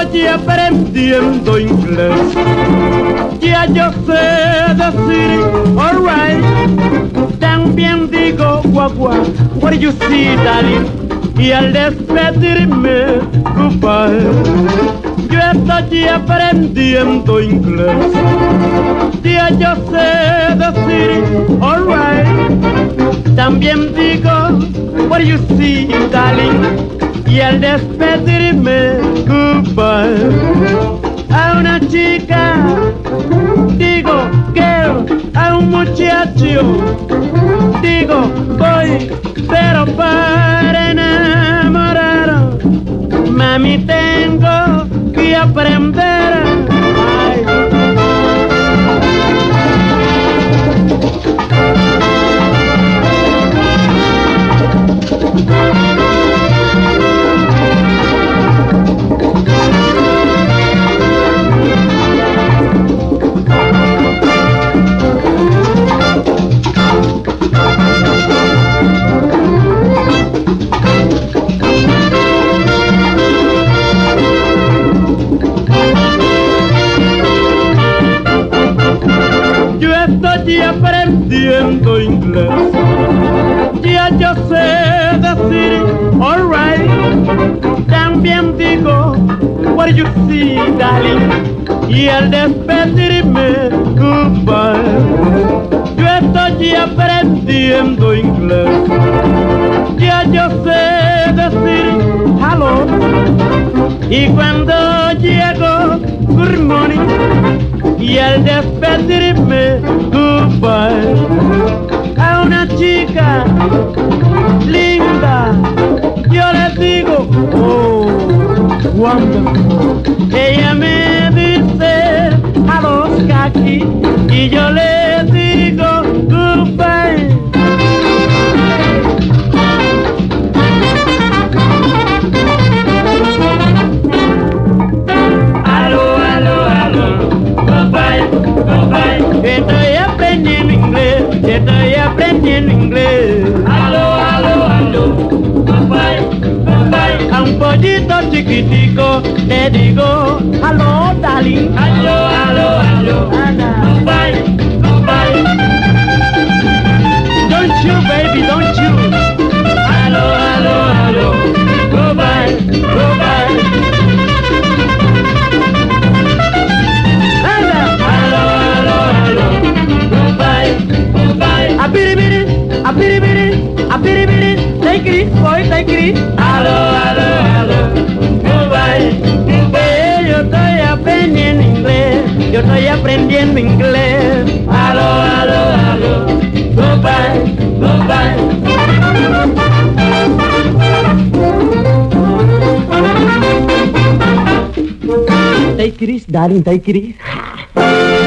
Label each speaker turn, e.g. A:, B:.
A: estoy aprendiendo inglés. Ya yo sé decir alright. También digo guagua, what do you see, darling? Y al despedirme, goodbye. Yo estoy aprendiendo inglés. Ya yo sé decir alright. También digo what do you see, darling? Y al despedirme, goodbye. A una chica digo girl, a un muchacho digo boy, pero para enamorar, mami, tengo que aprender. Ay. Estoy aprendiendo inglés. Ya yo sé decir alright. También digo what do you see, darling? Y al despedirme, goodbye. Yo estoy aprendiendo inglés. Ya yo sé decir hello. Y cuando llego, good morning. Y al despedirme, goodbye. A una chica linda yo le digo oh, wonderful. Ella me dice a los kaki y yo le digo goodbye. Estoy aprendiendo inglés, estoy aprendiendo inglés.
B: Aló, aló, aló, bye, bye.
A: A un pollito chiquitico le digo aló, darling.
B: Aló, aló, aló, bye, bye.
A: Don't you, baby, don't you.
B: Aló, aló, aló, bye, bye.
A: Take it, boy, take it.
B: Aló, aló, aló, goodbye, goodbye.
A: Yo estoy aprendiendo inglés, yo estoy aprendiendo inglés.
B: Aló, aló, aló, goodbye, goodbye.
A: Take it, darling, take it.